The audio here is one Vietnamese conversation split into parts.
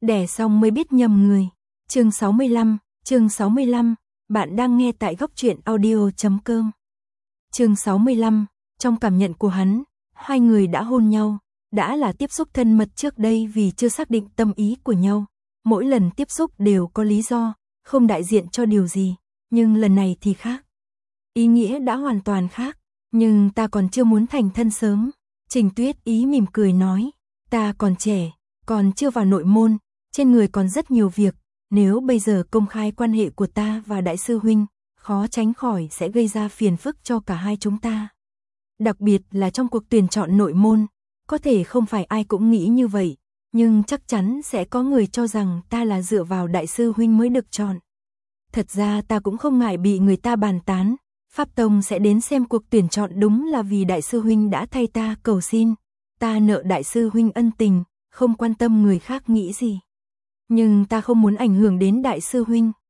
Đẻ xong mới biết nhầm người. Chương 65, bạn đang nghe tại góc truyện audio.com. Chương 65, trong cảm nhận của hắn, hai người đã hôn nhau, đã là tiếp xúc thân mật trước đây vì chưa xác định tâm ý của nhau. Mỗi lần tiếp xúc đều có lý do, không đại diện cho điều gì, nhưng lần này thì khác. Ý nghĩa đã hoàn toàn khác, nhưng ta còn chưa muốn thành thân sớm. Trình Tuyết Ý mỉm cười nói, ta còn trẻ, còn chưa vào nội môn, trên người còn rất nhiều việc, nếu bây giờ công khai quan hệ của ta và đại sư huynh, khó tránh khỏi sẽ gây ra phiền phức cho cả hai chúng ta. Đặc biệt là trong cuộc tuyển chọn nội môn, có thể không phải ai cũng nghĩ như vậy, nhưng chắc chắn sẽ có người cho rằng ta là dựa vào đại sư huynh mới được chọn. Thật ra ta cũng không ngại bị người ta bàn tán, Pháp Tông sẽ đến xem cuộc tuyển chọn đúng là vì đại sư huynh đã thay ta cầu xin, ta nợ đại sư huynh ân tình, không quan tâm người khác nghĩ gì. Nhưng ta không muốn ảnh hưởng đến đại sư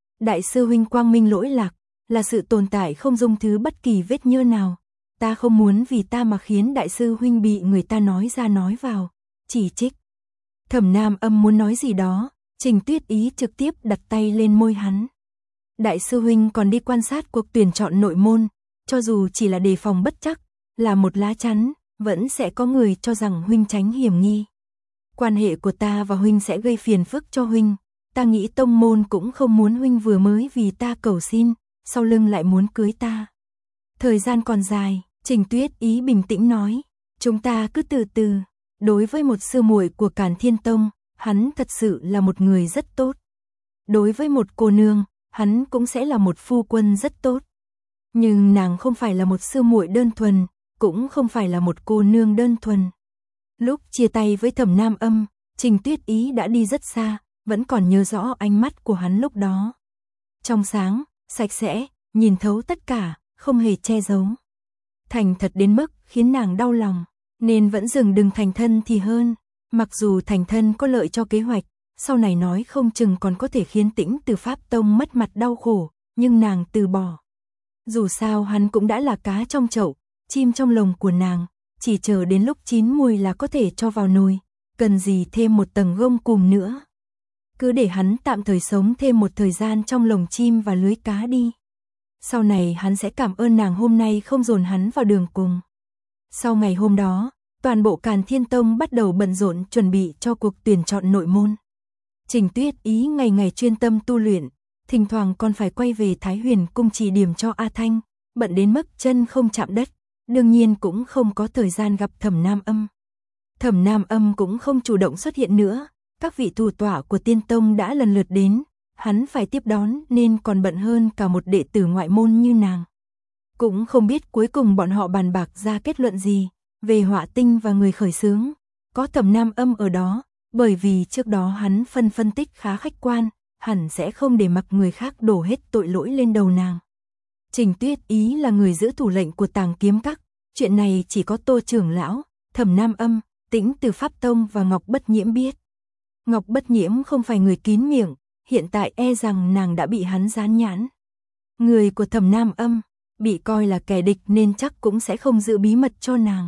huynh quang minh lỗi lạc, là sự tồn tại không dung thứ bất kỳ vết nhơ nào. Ta không muốn vì ta mà khiến đại sư huynh bị người ta nói ra nói vào, chỉ trích. Thẩm Nam Âm muốn nói gì đó, Trình Tuyết Ý trực tiếp đặt tay lên môi hắn. Đại sư huynh còn đi quan sát cuộc tuyển chọn nội môn, cho dù chỉ là đề phòng bất chắc, là một lá chắn, vẫn sẽ có người cho rằng huynh tránh hiểm nghi. Quan hệ của ta và huynh sẽ gây phiền phức cho huynh, ta nghĩ tông môn cũng không muốn huynh vừa mới vì ta cầu xin, sau lưng lại muốn cưới ta. Thời gian còn dài, Trình Tuyết Ý bình tĩnh nói, chúng ta cứ từ từ. Đối với một sư muội của Càn Thiên Tông, hắn thật sự là một người rất tốt. Đối với một cô nương, hắn cũng sẽ là một phu quân rất tốt. Nhưng nàng không phải là một sư muội đơn thuần, cũng không phải là một cô nương đơn thuần. Lúc chia tay với Thẩm Nam Âm, Trình Tuyết Ý đã đi rất xa, vẫn còn nhớ rõ ánh mắt của hắn lúc đó. Trong sáng, sạch sẽ, nhìn thấu tất cả, không hề che giấu. Thành thật đến mức khiến nàng đau lòng, nên vẫn dừng đừng thành thân thì hơn. Mặc dù thành thân có lợi cho kế hoạch, sau này nói không chừng còn có thể khiến Tĩnh Từ Pháp Tông mất mặt đau khổ, nhưng nàng từ bỏ. Dù sao hắn cũng đã là cá trong chậu, chim trong lồng của nàng, chỉ chờ đến lúc chín mùi là có thể cho vào nồi, cần gì thêm một tầng gông cùm nữa. Cứ để hắn tạm thời sống thêm một thời gian trong lồng chim và lưới cá đi. Sau này hắn sẽ cảm ơn nàng hôm nay không dồn hắn vào đường cùng. Sau ngày hôm đó, toàn bộ Càn Thiên Tông bắt đầu bận rộn chuẩn bị cho cuộc tuyển chọn nội môn. Trình Tuyết Ý ngày ngày chuyên tâm tu luyện, thỉnh thoảng còn phải quay về Thái Huyền cung chỉ điểm cho A Thanh, bận đến mức chân không chạm đất, đương nhiên cũng không có thời gian gặp Thẩm Nam Âm. Thẩm Nam Âm cũng không chủ động xuất hiện nữa, các vị thủ tọa của Tiên Tông đã lần lượt đến, hắn phải tiếp đón nên còn bận hơn cả một đệ tử ngoại môn như nàng. Cũng không biết cuối cùng bọn họ bàn bạc ra kết luận gì về Họa Tinh và người khởi xướng. Có Thẩm Nam Âm ở đó, bởi vì trước đó hắn phân tích khá khách quan, hẳn sẽ không để mặc người khác đổ hết tội lỗi lên đầu nàng. Trình Tuyết Ý là người giữ thủ lệnh của Tàng Kiếm Các, chuyện này chỉ có Tô trưởng lão, Thẩm Nam Âm, Tĩnh Từ Pháp Tông và Ngọc Bất Nhiễm biết. Ngọc Bất Nhiễm không phải người kín miệng, hiện tại e rằng nàng đã bị hắn dán nhãn. Người của Thẩm Nam Âm bị coi là kẻ địch nên chắc cũng sẽ không giữ bí mật cho nàng.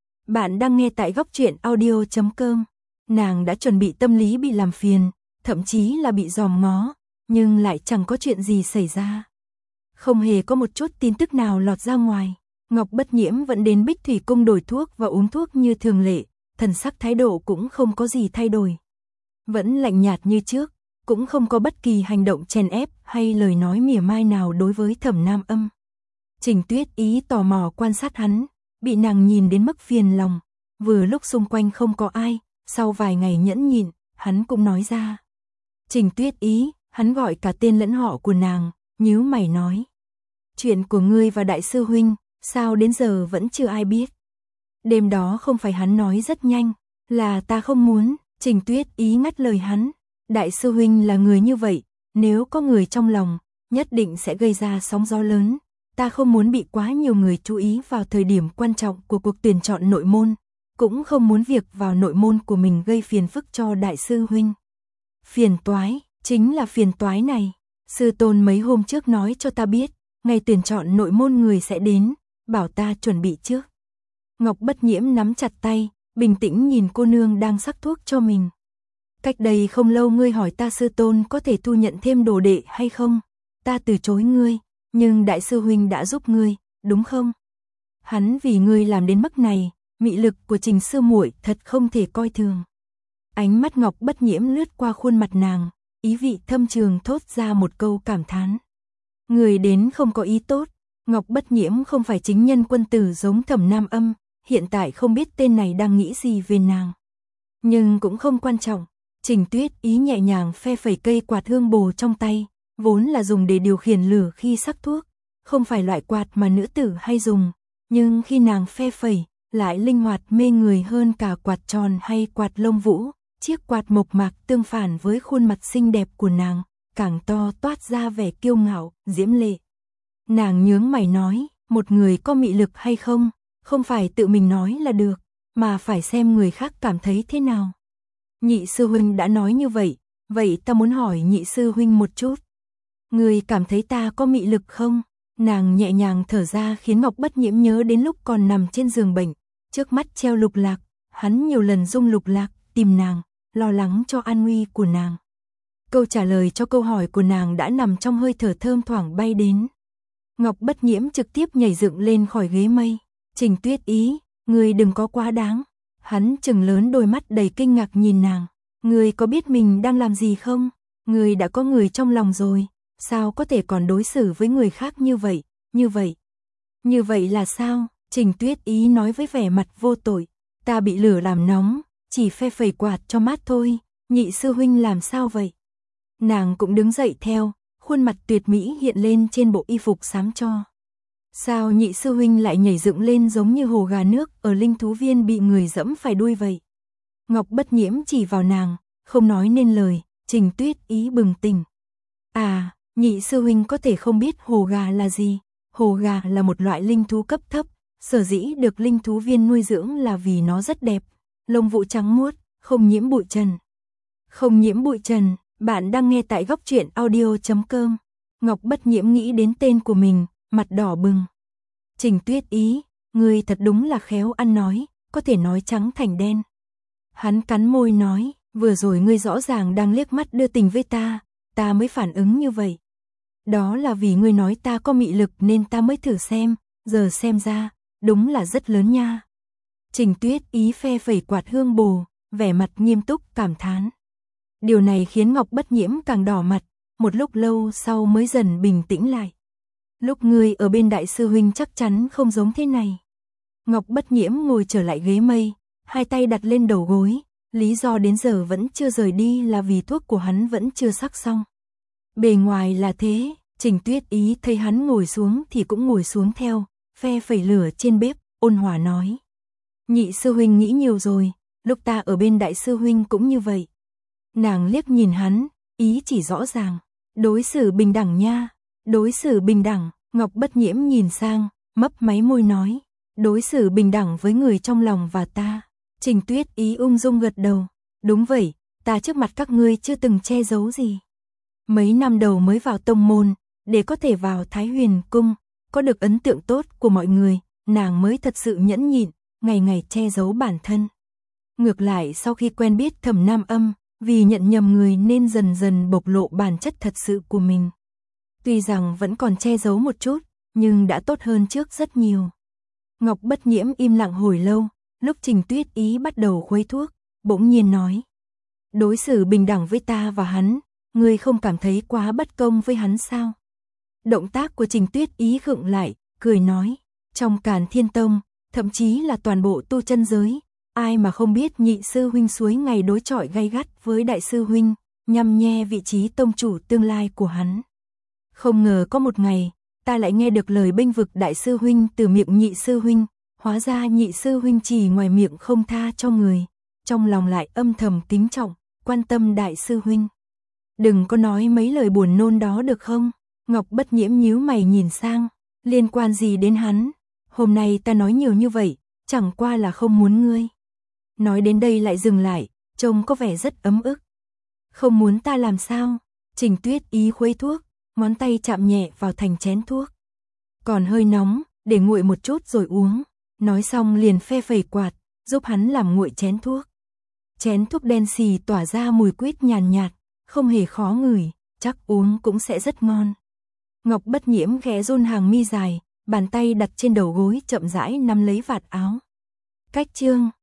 Bạn đang nghe tại góc truyện audio.com. Nàng đã chuẩn bị tâm lý bị làm phiền, thậm chí là bị dòm ngó, nhưng lại chẳng có chuyện gì xảy ra. Không hề có một chút tin tức nào lọt ra ngoài. Ngọc Bất Nhiễm vẫn đến Bích Thủy Cung đổi thuốc và uống thuốc như thường lệ, thần sắc thái độ cũng không có gì thay đổi. Vẫn lạnh nhạt như trước, cũng không có bất kỳ hành động chèn ép hay lời nói mỉa mai nào đối với Thẩm Nam Âm. Trình Tuyết Ý tò mò quan sát hắn, bị nàng nhìn đến mức phiền lòng, vừa lúc xung quanh không có ai, sau vài ngày nhẫn nhịn, hắn cũng nói ra. Trình Tuyết Ý, hắn gọi cả tên lẫn họ của nàng, nhíu mày nói. Chuyện của ngươi và đại sư huynh, sao đến giờ vẫn chưa ai biết? Đêm đó không phải hắn nói rất nhanh, là ta không muốn. Trình Tuyết Ý ngắt lời hắn. Đại sư huynh là người như vậy, nếu có người trong lòng, nhất định sẽ gây ra sóng gió lớn. Ta không muốn bị quá nhiều người chú ý vào thời điểm quan trọng của cuộc tuyển chọn nội môn, cũng không muốn việc vào nội môn của mình gây phiền phức cho đại sư huynh. Phiền toái, chính là phiền toái này. Sư tôn mấy hôm trước nói cho ta biết, ngày tuyển chọn nội môn người sẽ đến, bảo ta chuẩn bị trước. Ngọc Bất Nhiễm nắm chặt tay, bình tĩnh nhìn cô nương đang sắc thuốc cho mình. cách đây không lâu ngươi hỏi ta sư tôn có thể thu nhận thêm đồ đệ hay không, ta từ chối ngươi, nhưng đại sư huynh đã giúp ngươi, đúng không? Hắn vì ngươi làm đến mức này, mị lực của Trình sư muội thật không thể coi thường. Ánh mắt Ngọc Bất Nhiễm lướt qua khuôn mặt nàng, ý vị thâm trường thốt ra một câu cảm thán. Người đến không có ý tốt, Ngọc Bất Nhiễm không phải chính nhân quân tử giống Thẩm Nam Âm, hiện tại không biết tên này đang nghĩ gì về nàng. Nhưng cũng không quan trọng, Trình Tuyết Ý nhẹ nhàng phe phẩy cây quạt hương bồ trong tay, vốn là dùng để điều khiển lửa khi sắc thuốc, không phải loại quạt mà nữ tử hay dùng, nhưng khi nàng phe phẩy, lại linh hoạt mê người hơn cả quạt tròn hay quạt lông vũ, chiếc quạt mộc mạc tương phản với khuôn mặt xinh đẹp của nàng, càng to toát ra vẻ kiêu ngạo, diễm lệ. Nàng nhướng mày nói, một người có mị lực hay không, không phải tự mình nói là được, mà phải xem người khác cảm thấy thế nào. Nhị sư huynh đã nói như vậy, vậy ta muốn hỏi nhị sư huynh một chút. Người cảm thấy ta có mị lực không? Nàng nhẹ nhàng thở ra khiến Ngọc Bất Nhiễm nhớ đến lúc còn nằm trên giường bệnh, trước mắt treo lục lạc, hắn nhiều lần dung lục lạc, tìm nàng, lo lắng cho an nguy của nàng. Câu trả lời cho câu hỏi của nàng đã nằm trong hơi thở thơm thoảng bay đến. Ngọc Bất Nhiễm trực tiếp nhảy dựng lên khỏi ghế mây. Trình Tuyết Ý, ngươi đừng có quá đáng. Hắn trừng lớn đôi mắt đầy kinh ngạc nhìn nàng. Ngươi có biết mình đang làm gì không? Ngươi đã có người trong lòng rồi, sao có thể còn đối xử với người khác như vậy, như vậy? Như vậy là sao? Trình Tuyết Ý nói với vẻ mặt vô tội. Ta bị lửa làm nóng, chỉ phe phẩy quạt cho mát thôi, nhị sư huynh làm sao vậy? Nàng cũng đứng dậy theo, khuôn mặt tuyệt mỹ hiện lên trên bộ y phục xám cho. Sao nhị sư huynh lại nhảy dựng lên giống như hồ gà nước ở linh thú viên bị người dẫm phải đuôi vậy? Ngọc Bất Nhiễm chỉ vào nàng, không nói nên lời. Trình Tuyết Ý bừng tỉnh. À, nhị sư huynh có thể không biết hồ gà là gì. Hồ gà là một loại linh thú cấp thấp, sở dĩ được linh thú viên nuôi dưỡng là vì nó rất đẹp, lông vũ trắng muốt, không nhiễm bụi trần. Không nhiễm bụi trần. Bạn đang nghe tại góc truyện audio.com. Ngọc Bất Nhiễm nghĩ đến tên của mình, mặt đỏ bừng. Trình Tuyết Ý, ngươi thật đúng là khéo ăn nói, có thể nói trắng thành đen. Hắn cắn môi nói, vừa rồi ngươi rõ ràng đang liếc mắt đưa tình với ta mới phản ứng như vậy. Đó là vì ngươi nói ta có mị lực nên ta mới thử xem, giờ xem ra, đúng là rất lớn nha. Trình Tuyết Ý phe phẩy quạt hương bồ, vẻ mặt nghiêm túc cảm thán. Điều này khiến Ngọc Bất Nhiễm càng đỏ mặt, một lúc lâu sau mới dần bình tĩnh lại. Lúc ngươi ở bên đại sư huynh chắc chắn không giống thế này. Ngọc Bất Nhiễm ngồi trở lại ghế mây, hai tay đặt lên đầu gối, lý do đến giờ vẫn chưa rời đi là vì thuốc của hắn vẫn chưa sắc xong. Bề ngoài là thế, Trình Tuyết Ý thấy hắn ngồi xuống thì cũng ngồi xuống theo, phe phẩy lửa trên bếp, ôn hòa nói. Nhị sư huynh nghĩ nhiều rồi, lúc ta ở bên đại sư huynh cũng như vậy. Nàng liếc nhìn hắn, ý chỉ rõ ràng, đối xử bình đẳng nha, đối xử bình đẳng. Ngọc Bất Nhiễm nhìn sang, mấp máy môi nói, đối xử bình đẳng với người trong lòng và ta. Trình Tuyết Ý ung dung gật đầu, đúng vậy, ta trước mặt các ngươi chưa từng che giấu gì. Mấy năm đầu mới vào tông môn, để có thể vào Thái Huyền Cung, có được ấn tượng tốt của mọi người, nàng mới thật sự nhẫn nhịn, ngày ngày che giấu bản thân. Ngược lại sau khi quen biết Thẩm Nam Âm, vì nhận nhầm người nên dần dần bộc lộ bản chất thật sự của mình. Tuy rằng vẫn còn che giấu một chút, nhưng đã tốt hơn trước rất nhiều. Ngọc Bất Nhiễm im lặng hồi lâu, lúc Trình Tuyết Ý bắt đầu khuấy thuốc, bỗng nhiên nói. Đối xử bình đẳng với ta và hắn, ngươi không cảm thấy quá bất công với hắn sao? Động tác của Trình Tuyết Ý khựng lại, cười nói. Trong Càn Thiên Tông, thậm chí là toàn bộ tu chân giới, ai mà không biết nhị sư huynh suối ngày đối chọi gay gắt với đại sư huynh, nhằm nhe vị trí tông chủ tương lai của hắn. Không ngờ có một ngày, ta lại nghe được lời bênh vực đại sư huynh từ miệng nhị sư huynh, hóa ra nhị sư huynh chỉ ngoài miệng không tha cho người, trong lòng lại âm thầm kính trọng, quan tâm đại sư huynh. Đừng có nói mấy lời buồn nôn đó được không? Ngọc Bất Nhiễm nhíu mày nhìn sang, liên quan gì đến hắn? Hôm nay ta nói nhiều như vậy, chẳng qua là không muốn ngươi. Nói đến đây lại dừng lại, trông có vẻ rất ấm ức. Không muốn ta làm sao? Trình Tuyết Ý khuấy thuốc, ngón tay chạm nhẹ vào thành chén thuốc. Còn hơi nóng, để nguội một chút rồi uống. Nói xong liền phe phẩy quạt, giúp hắn làm nguội chén thuốc. chén thuốc đen xì tỏa ra mùi quýt nhàn nhạt, không hề khó ngửi, chắc uống cũng sẽ rất ngon. Ngọc Bất Nhiễm khẽ run hàng mi dài, bàn tay đặt trên đầu gối chậm rãi nắm lấy vạt áo. Cách chương